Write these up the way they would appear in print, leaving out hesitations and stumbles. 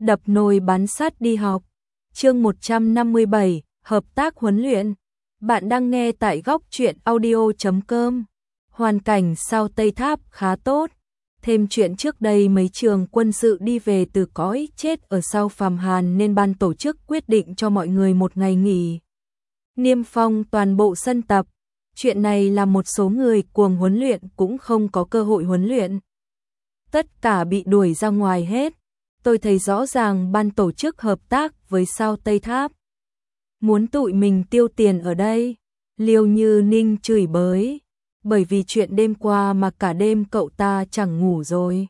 đập nồi bán sắt đi học. Chương 157, hợp tác huấn luyện. Bạn đang nghe tại góc truyện audio.com. Hoàn cảnh sau Tây Tháp khá tốt. Thêm chuyện trước đây mấy trường quân sự đi về từ cõi chết ở sau Phàm Hàn nên ban tổ chức quyết định cho mọi người một ngày nghỉ. Niêm phong toàn bộ sân tập. Chuyện này là một số người cuồng huấn luyện cũng không có cơ hội huấn luyện. Tất cả bị đuổi ra ngoài hết. Tôi thấy rõ ràng ban tổ chức hợp tác với sao Tây Tháp. Muốn tụi mình tiêu tiền ở đây. Liêu Như Ninh chửi bới. Bởi vì chuyện đêm qua mà cả đêm cậu ta chẳng ngủ rồi.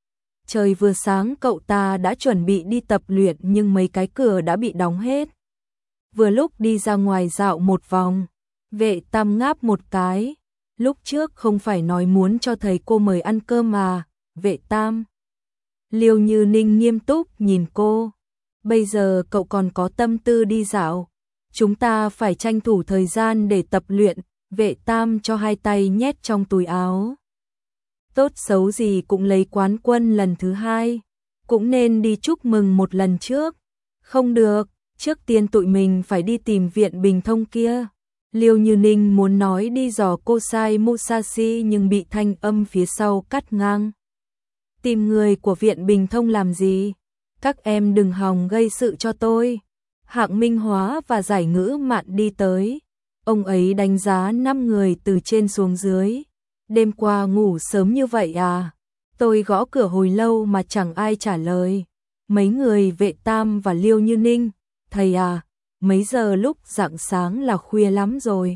Trời vừa sáng cậu ta đã chuẩn bị đi tập luyện nhưng mấy cái cửa đã bị đóng hết. Vừa lúc đi ra ngoài dạo một vòng, Vệ Tam ngáp một cái. Lúc trước không phải nói muốn cho thầy cô mời ăn cơm mà, Vệ Tam. Liêu Như Ninh nghiêm túc nhìn cô. Bây giờ cậu còn có tâm tư đi dạo. Chúng ta phải tranh thủ thời gian để tập luyện. Vệ Tam cho hai tay nhét trong túi áo. Tốt xấu gì cũng lấy quán quân lần thứ 2. Cũng nên đi chúc mừng một lần trước. Không được, trước tiên tụi mình phải đi tìm viện Bình Thông kia. Liêu Như Ninh muốn nói đi dò Kosai Musashi nhưng bị thanh âm phía sau cắt ngang. Tìm người của viện Bình Thông làm gì? Các em đừng hòng gây sự cho tôi. Hạng Minh Hóa và Giải Ngữ Mạn đi tới. Ông ấy đánh giá 5 người từ trên xuống dưới. Đêm qua ngủ sớm như vậy à? Tôi gõ cửa hồi lâu mà chẳng ai trả lời. Mấy người Vệ Tam và Liêu Như Ninh. Thầy à, mấy giờ lúc rạng sáng là khuya lắm rồi.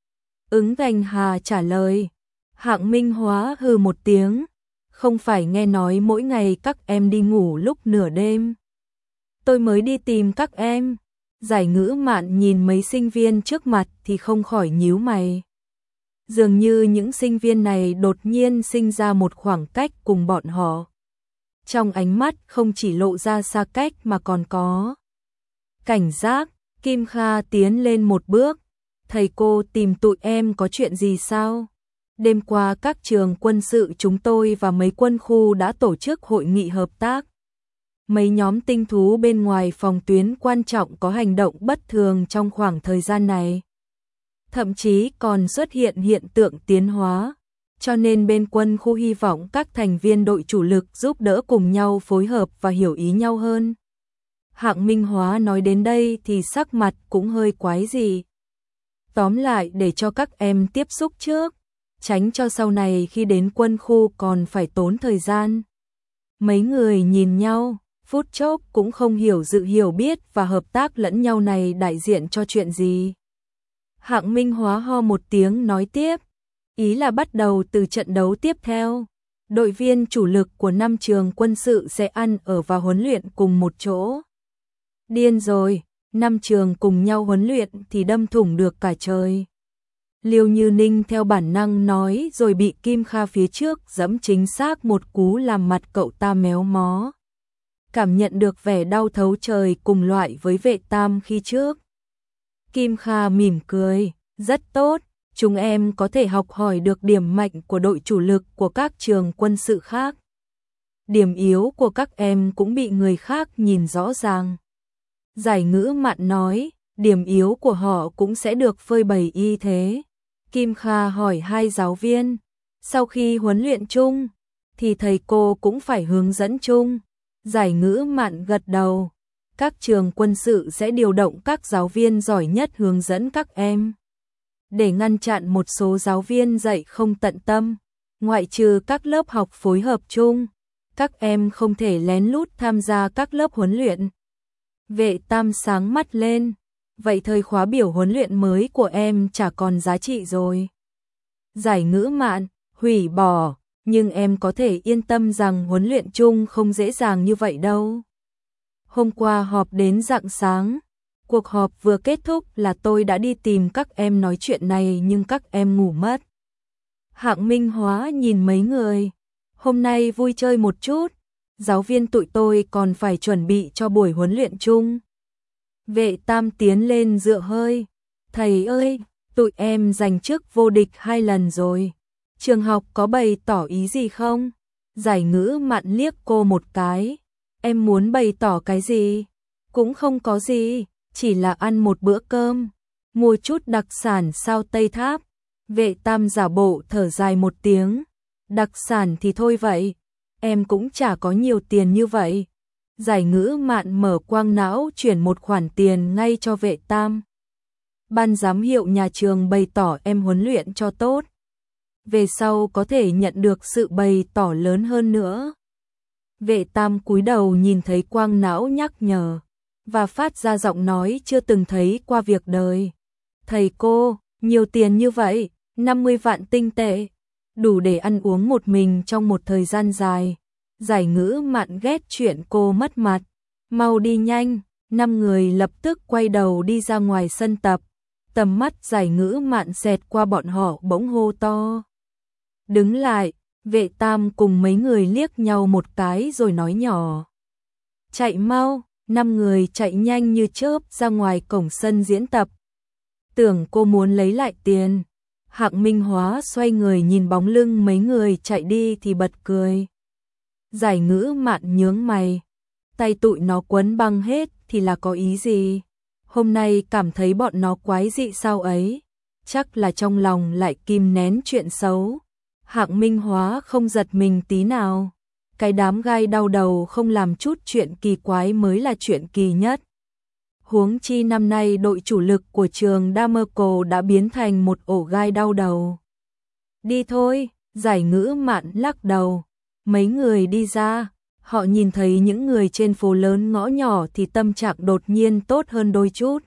Ứng Gành Hà trả lời. Hạng Minh Hóa hừ một tiếng. Không phải nghe nói mỗi ngày các em đi ngủ lúc nửa đêm. Tôi mới đi tìm các em. Giải Ngữ Mạn nhìn mấy sinh viên trước mặt thì không khỏi nhíu mày. Dường như những sinh viên này đột nhiên sinh ra một khoảng cách cùng bọn họ. Trong ánh mắt không chỉ lộ ra xa cách mà còn có cảnh giác. Kim Kha tiến lên một bước. Thầy cô tìm tụi em có chuyện gì sao? Đêm qua các trường quân sự chúng tôi và mấy quân khu đã tổ chức hội nghị hợp tác. Mấy nhóm tinh thú bên ngoài phòng tuyến quan trọng có hành động bất thường trong khoảng thời gian này. Thậm chí còn xuất hiện hiện tượng tiến hóa. Cho nên bên quân khu hy vọng các thành viên đội chủ lực giúp đỡ cùng nhau phối hợp và hiểu ý nhau hơn. Hạng Minh Hóa nói đến đây thì sắc mặt cũng hơi quái dị. Tóm lại để cho các em tiếp xúc trước. Tránh cho sau này khi đến quân khu còn phải tốn thời gian. Mấy người nhìn nhau, phút chốc cũng không hiểu sự hiểu biết và hợp tác lẫn nhau này đại diện cho chuyện gì. Hạng Minh Hóa ho một tiếng nói tiếp, ý là bắt đầu từ trận đấu tiếp theo. Đội viên chủ lực của 5 trường quân sự sẽ ăn ở và huấn luyện cùng một chỗ. Điên rồi, 5 trường cùng nhau huấn luyện thì đâm thủng được cả trời. Liêu Như Ninh theo bản năng nói rồi bị Kim Kha phía trước giẫm chính xác một cú làm mặt cậu ta méo mó. Cảm nhận được vẻ đau thấu trời cùng loại với Vệ Tam khi trước. Kim Kha mỉm cười, rất tốt, chúng em có thể học hỏi được điểm mạnh của đội chủ lực của các trường quân sự khác. Điểm yếu của các em cũng bị người khác nhìn rõ ràng. Giải Ngữ Mạn nói, điểm yếu của họ cũng sẽ được phơi bày y thế. Kim Kha hỏi hai giáo viên, sau khi huấn luyện chung, thì thầy cô cũng phải hướng dẫn chung. Giải Ngữ Mạn gật đầu, các trường quân sự sẽ điều động các giáo viên giỏi nhất hướng dẫn các em. Để ngăn chặn một số giáo viên dạy không tận tâm, ngoại trừ các lớp học phối hợp chung, các em không thể lén lút tham gia các lớp huấn luyện. Vệ Tam sáng mắt lên. Vậy thời khóa biểu huấn luyện mới của em chả còn giá trị rồi. Giải Ngữ Mạn, hủy bỏ, nhưng em có thể yên tâm rằng huấn luyện chung không dễ dàng như vậy đâu. Hôm qua họp đến rạng sáng, cuộc họp vừa kết thúc là tôi đã đi tìm các em nói chuyện này nhưng các em ngủ mất. Hạng Minh Hóa nhìn mấy người, hôm nay vui chơi một chút, giáo viên tụi tôi còn phải chuẩn bị cho buổi huấn luyện chung. Vệ Tam tiến lên dựa hơi. Thầy ơi, tụi em giành chức vô địch 2 lần rồi. Trường học có bày tỏ ý gì không? Giải Ngữ Mạn liếc cô một cái. Em muốn bày tỏ cái gì? Cũng không có gì, chỉ là ăn một bữa cơm, mua chút đặc sản sao Tây Tháp. Vệ Tam giả bộ thở dài một tiếng. Đặc sản thì thôi vậy, em cũng chả có nhiều tiền như vậy. Giải Ngữ Mạn mở quang não chuyển một khoản tiền ngay cho Vệ Tam. Ban giám hiệu nhà trường bày tỏ em huấn luyện cho tốt, về sau có thể nhận được sự bày tỏ lớn hơn nữa. Vệ Tam cúi đầu nhìn thấy quang não nhắc nhở và phát ra giọng nói chưa từng thấy qua việc đời. Thầy cô, nhiều tiền như vậy, 50 vạn tinh tệ, đủ để ăn uống một mình trong một thời gian dài. Giải Ngữ Mạn ghét chuyện cô mất mặt. Mau đi nhanh. 5 người lập tức quay đầu đi ra ngoài sân tập. Tầm mắt Giải Ngữ Mạn xẹt qua bọn họ bỗng hô to. Đứng lại. Vệ Tam cùng mấy người liếc nhau một cái rồi nói nhỏ. Chạy mau. 5 người chạy nhanh như chớp ra ngoài cổng sân diễn tập. Tưởng cô muốn lấy lại tiền. Hạng Minh Hóa xoay người nhìn bóng lưng mấy người chạy đi thì bật cười. Giải Ngữ Mạn nhướng mày. Tay tụi nó quấn băng hết thì là có ý gì? Hôm nay cảm thấy bọn nó quái dị sao ấy? Chắc là trong lòng lại kìm nén chuyện xấu. Hạng Minh Hóa không giật mình tí nào. Cái đám gai đau đầu không làm chút chuyện kỳ quái mới là chuyện kỳ nhất. Huống chi năm nay đội chủ lực của trường Damerco đã biến thành một ổ gai đau đầu. Đi thôi, Giải Ngữ Mạn lắc đầu. Mấy người đi ra, họ nhìn thấy những người trên phố lớn ngõ nhỏ thì tâm trạng đột nhiên tốt hơn đôi chút.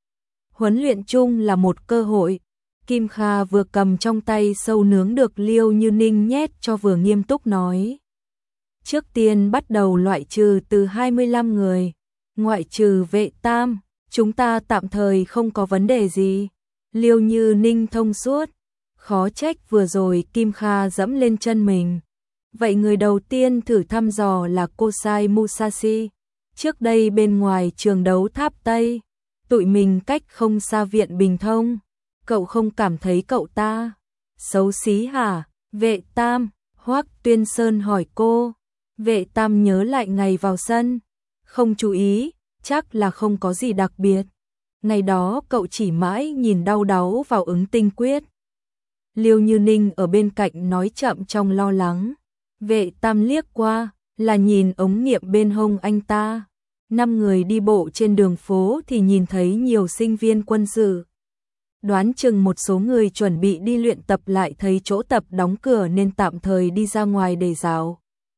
Huấn luyện chung là một cơ hội. Kim Kha vừa cầm trong tay sâu nướng được Liêu Như Ninh nhét cho vừa nghiêm túc nói. Trước tiên bắt đầu loại trừ từ 25 người. Ngoại trừ Vệ Tam, chúng ta tạm thời không có vấn đề gì. Liêu Như Ninh thông suốt. Khó trách vừa rồi Kim Kha dẫm lên chân mình. Vậy người đầu tiên thử thăm dò là Kosai Musashi. Trước đây bên ngoài trường đấu Tháp Tây, tụi mình cách không xa Viện Bình Thông. Cậu không cảm thấy cậu ta xấu xí hả? Vệ Tam, Hoắc Tuyên Sơn hỏi cô. Vệ Tam nhớ lại ngày vào sân. Không chú ý, chắc là không có gì đặc biệt. Ngày đó cậu chỉ mãi nhìn đau đáu vào ứng tinh quyết. Liêu Như Ninh ở bên cạnh nói chậm trong lo lắng. Vệ Tam liếc qua, là nhìn ống nghiệm bên hông anh ta. 5 người đi bộ trên đường phố thì nhìn thấy nhiều sinh viên quân sự. Đoán chừng một số người chuẩn bị đi luyện tập lại thấy chỗ tập đóng cửa nên tạm thời đi ra ngoài để dạo.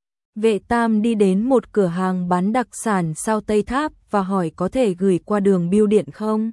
Vệ Tam đi đến một cửa hàng bán đặc sản sao Tây Tháp và hỏi có thể gửi qua đường bưu điện không?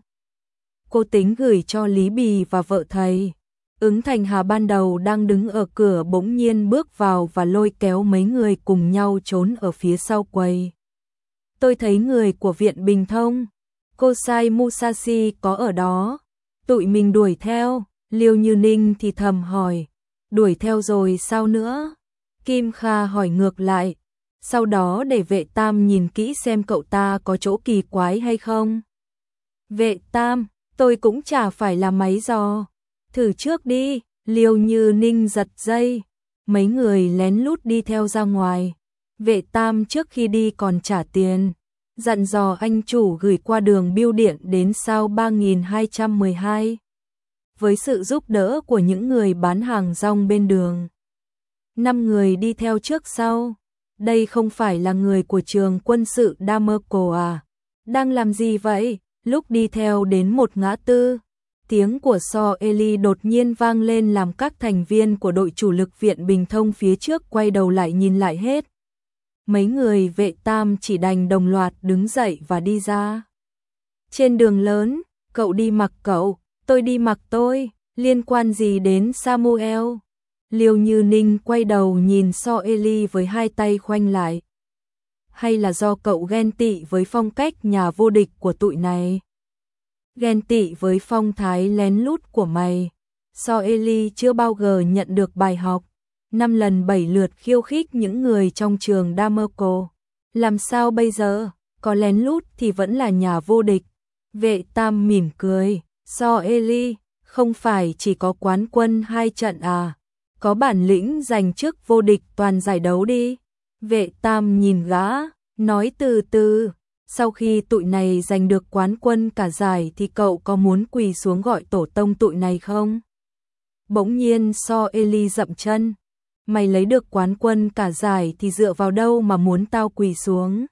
Cô tính gửi cho Lý Bì và vợ thầy. Ứng Thành Hà ban đầu đang đứng ở cửa bỗng nhiên bước vào và lôi kéo mấy người cùng nhau trốn ở phía sau quầy. Tôi thấy người của Viện Bình Thông, Kosai Musashi có ở đó. Tụi mình đuổi theo. Liêu Như Ninh thì thầm hỏi. Đuổi theo rồi sao nữa? Kim Kha hỏi ngược lại. Sau đó để Vệ Tam nhìn kỹ xem cậu ta có chỗ kỳ quái hay không. Vệ Tam, tôi cũng chả phải là máy dò. Thử trước đi. Liêu Như Ninh giật dây. Mấy người lén lút đi theo ra ngoài. Vệ Tam trước khi đi còn trả tiền, dặn dò anh chủ gửi qua đường bưu điện đến sao 3212. Với sự giúp đỡ của những người bán hàng rong bên đường, 5 người đi theo trước sau. Đây không phải là người của trường quân sự Damerco à? Đang làm gì vậy? Lúc đi theo đến một ngã tư, tiếng của So Eli đột nhiên vang lên làm các thành viên của đội chủ lực Viện Bình Thông phía trước quay đầu lại nhìn lại hết. Mấy người Vệ Tam chỉ đành đồng loạt đứng dậy và đi ra. Trên đường lớn, cậu đi mặc cậu, tôi đi mặc tôi, liên quan gì đến Samuel? Liêu Như Ninh quay đầu nhìn So Eli với hai tay khoanh lại. Hay là do cậu ghen tị với phong cách nhà vô địch của tụi này? Ghen tị với phong thái lén lút của mày. So Eli chưa bao giờ nhận được bài học. 5 lần 7 lượt khiêu khích những người trong trường Damerco. Làm sao bây giờ? Có lén lút thì vẫn là nhà vô địch. Vệ Tam mỉm cười. So Eli, không phải chỉ có quán quân 2 trận à? Có bản lĩnh giành chức vô địch toàn giải đấu đi. Vệ Tam nhìn gã, Nói từ từ, sau khi tụi này giành được quán quân cả giải thì cậu có muốn quỳ xuống gọi tổ tông tụi này không? Bỗng nhiên So Eli dậm chân. Mày lấy được quán quân cả giải thì dựa vào đâu mà muốn tao quỳ xuống?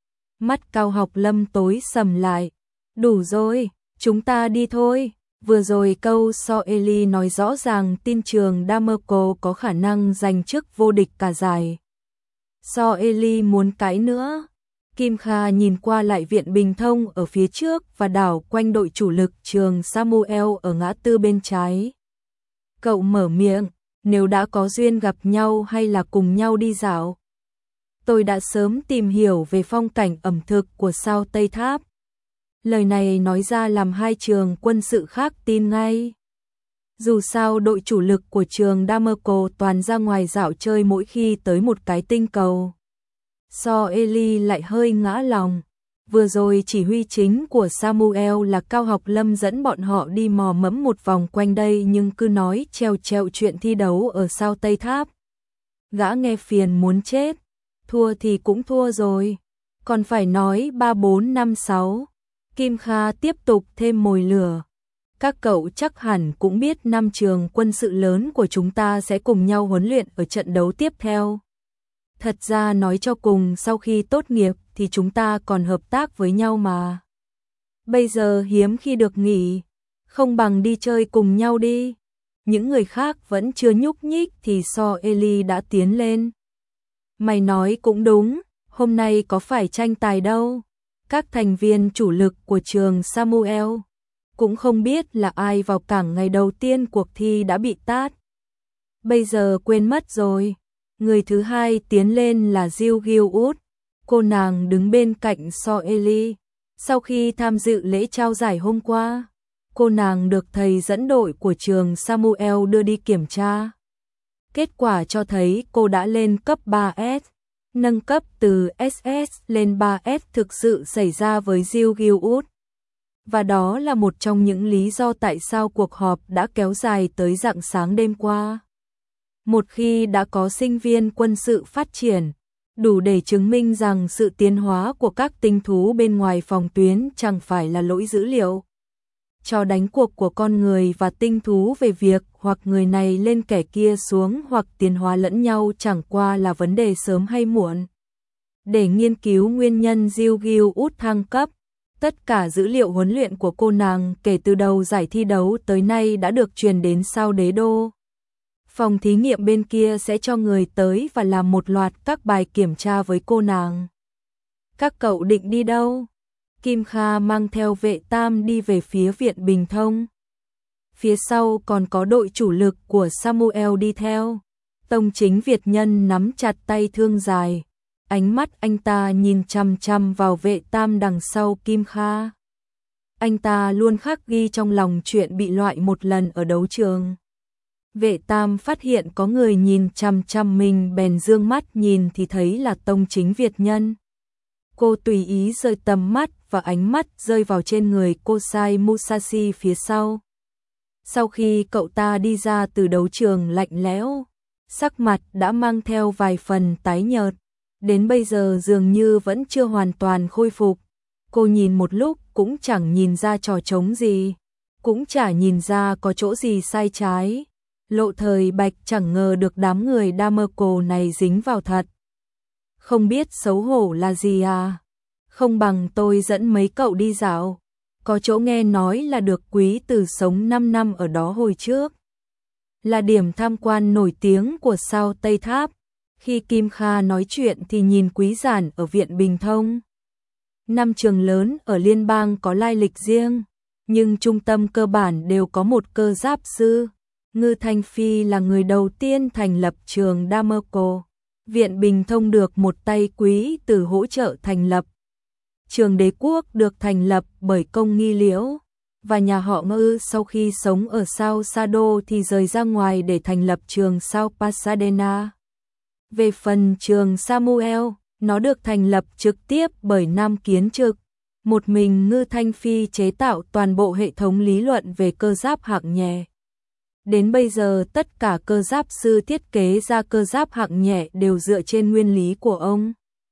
Mắt Cao Học Lâm tối sầm lại. Đủ rồi, chúng ta đi thôi. Vừa rồi câu So Eli nói rõ ràng tin trường Damerco có khả năng giành chức vô địch cả giải. So Eli muốn cãi nữa. Kim Kha nhìn qua lại Viện Bình Thông ở phía trước và đảo quanh đội chủ lực trường Samuel ở ngã tư bên trái. Cậu mở miệng, nếu đã có duyên gặp nhau hay là cùng nhau đi dạo. Tôi đã sớm tìm hiểu về phong cảnh ẩm thực của sao Tây Tháp. Lời này nói ra làm hai trường quân sự khác tin ngay. Dù sao đội chủ lực của trường Damerco toàn ra ngoài dạo chơi mỗi khi tới một cái tinh cầu. So Eli lại hơi ngã lòng. Vừa rồi chỉ huy chính của Samuel là Cao Học Lâm dẫn bọn họ đi mò mẫm một vòng quanh đây nhưng cứ nói treo chuyện thi đấu ở sao Tây Tháp. Gã nghe phiền muốn chết. Thua thì cũng thua rồi. Còn phải nói 3, 4, 5, 6. Kim Kha tiếp tục thêm mồi lửa. Các cậu chắc hẳn cũng biết 5 trường quân sự lớn của chúng ta sẽ cùng nhau huấn luyện ở trận đấu tiếp theo. Thật ra nói cho cùng sau khi tốt nghiệp thì chúng ta còn hợp tác với nhau mà. Bây giờ hiếm khi được nghỉ, không bằng đi chơi cùng nhau đi. Những người khác vẫn chưa nhúc nhích thì So Eli đã tiến lên. Mày nói cũng đúng, hôm nay có phải tranh tài đâu. Các thành viên chủ lực của trường Samuel cũng không biết là ai vào cảng ngày đầu tiên cuộc thi đã bị tát. Bây giờ quên mất rồi. Người thứ hai tiến lên là Jill Gilwood. Cô nàng đứng bên cạnh So Eli. Sau khi tham dự lễ trao giải hôm qua, cô nàng được thầy dẫn đội của trường Samuel đưa đi kiểm tra. Kết quả cho thấy cô đã lên cấp 3S. Nâng cấp từ SS lên 3S thực sự xảy ra với Jill Gilwood. Và đó là một trong những lý do tại sao cuộc họp đã kéo dài tới rạng sáng đêm qua. Một khi đã có sinh viên quân sự phát triển, đủ để chứng minh rằng sự tiến hóa của các tinh thú bên ngoài phòng tuyến chẳng phải là lỗi dữ liệu. Trò đánh cuộc của con người và tinh thú về việc hoặc người này lên kẻ kia xuống hoặc tiến hóa lẫn nhau chẳng qua là vấn đề sớm hay muộn. Để nghiên cứu nguyên nhân Jill Gilwood thăng cấp, tất cả dữ liệu huấn luyện của cô nàng kể từ đầu giải thi đấu tới nay đã được truyền đến sao Đế Đô. Phòng thí nghiệm bên kia sẽ cho người tới và làm một loạt các bài kiểm tra với cô nàng. Các cậu định đi đâu? Kim Kha mang theo Vệ Tam đi về phía Viện Bình Thông. Phía sau còn có đội chủ lực của Samuel đi theo. Tông Chính Việt Nhân nắm chặt tay thương dài. Ánh mắt anh ta nhìn chằm chằm vào Vệ Tam đằng sau Kim Kha. Anh ta luôn khắc ghi trong lòng chuyện bị loại một lần ở đấu trường. Vệ Tam phát hiện có người nhìn chằm chằm mình bèn dương mắt nhìn thì thấy là Tông Chính Việt Nhân. Cô tùy ý rời tầm mắt và ánh mắt rơi vào trên người Kosai Musashi phía sau. Sau khi cậu ta đi ra từ đấu trường lạnh lẽo, sắc mặt đã mang theo vài phần tái nhợt, đến bây giờ dường như vẫn chưa hoàn toàn khôi phục. Cô nhìn một lúc cũng chẳng nhìn ra trò trống gì, cũng chả nhìn ra có chỗ gì sai trái. Lộ Thời Bạch chẳng ngờ được đám người Damerco này dính vào thật. Không biết xấu hổ là gì à? Không bằng tôi dẫn mấy cậu đi dạo. Có chỗ nghe nói là được Quý Tử sống 5 năm ở đó hồi trước. Là điểm tham quan nổi tiếng của sao Tây Tháp. Khi Kim Kha nói chuyện thì nhìn Quý Giản ở Viện Bình Thông. 5 trường lớn ở liên bang có lai lịch riêng, nhưng trung tâm cơ bản đều có một cơ giáp sư. Ngư Thanh Phi là người đầu tiên thành lập trường Damerco. Viện Bình Thông được một tay Quý Tử hỗ trợ thành lập. Trường Đế Quốc được thành lập bởi Công Nghi Liễu, và nhà họ Ngư sau khi sống ở sao Sado thì rời ra ngoài để thành lập trường sao Pasadena. Về phần trường Samuel, nó được thành lập trực tiếp bởi Nam Kiến Trực. Một mình Ngư Thanh Phi chế tạo toàn bộ hệ thống lý luận về cơ giáp hạng nhẹ. Đến bây giờ tất cả cơ giáp sư thiết kế ra cơ giáp hạng nhẹ đều dựa trên nguyên lý của ông.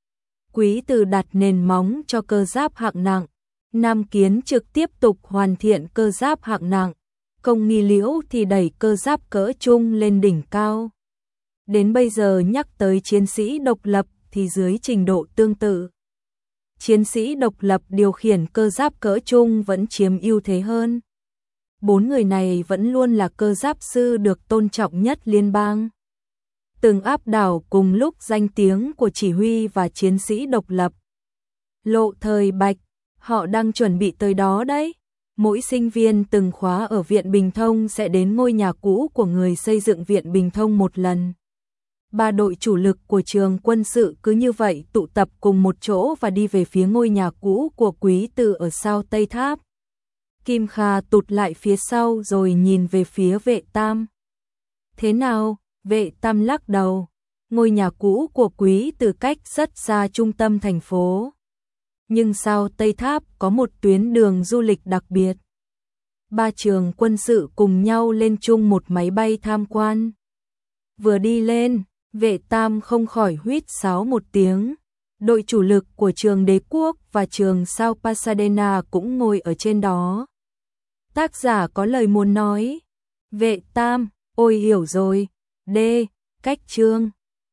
Quý Từ đặt nền móng cho cơ giáp hạng nặng, Nam Kiến Trực tiếp tục hoàn thiện cơ giáp hạng nặng, Công Nghi Liễu thì đẩy cơ giáp cỡ trung lên đỉnh cao. Đến bây giờ nhắc tới chiến sĩ độc lập thì dưới trình độ tương tự, chiến sĩ độc lập điều khiển cơ giáp cỡ trung vẫn chiếm ưu thế hơn. 4 người này vẫn luôn là cơ giáp sư được tôn trọng nhất liên bang. Từng áp đảo cùng lúc danh tiếng của chỉ huy và chiến sĩ độc lập. Lộ Thời Bạch, họ đang chuẩn bị tới đó đấy. Mỗi sinh viên từng khóa ở Viện Bình Thông sẽ đến ngôi nhà cũ của người xây dựng Viện Bình Thông một lần. 3 đội chủ lực của trường quân sự cứ như vậy tụ tập cùng một chỗ và đi về phía ngôi nhà cũ của Quý Từ ở sau Tây Tháp. Kim Kha tụt lại phía sau rồi nhìn về phía Vệ Tam. Thế nào? Vệ Tam lắc đầu. Ngôi nhà cũ của Quý Từ cách rất xa trung tâm thành phố. Nhưng sau Tây Tháp có một tuyến đường du lịch đặc biệt. 3 trường quân sự cùng nhau lên chung một máy bay tham quan. Vừa đi lên, Vệ Tam không khỏi huýt sáo một tiếng. Đội chủ lực của trường Đế Quốc và trường Sao Pasadena cũng ngồi ở trên đó. Tác giả có lời muốn nói. Vệ Tam, ôi hiểu rồi. D. Cách chương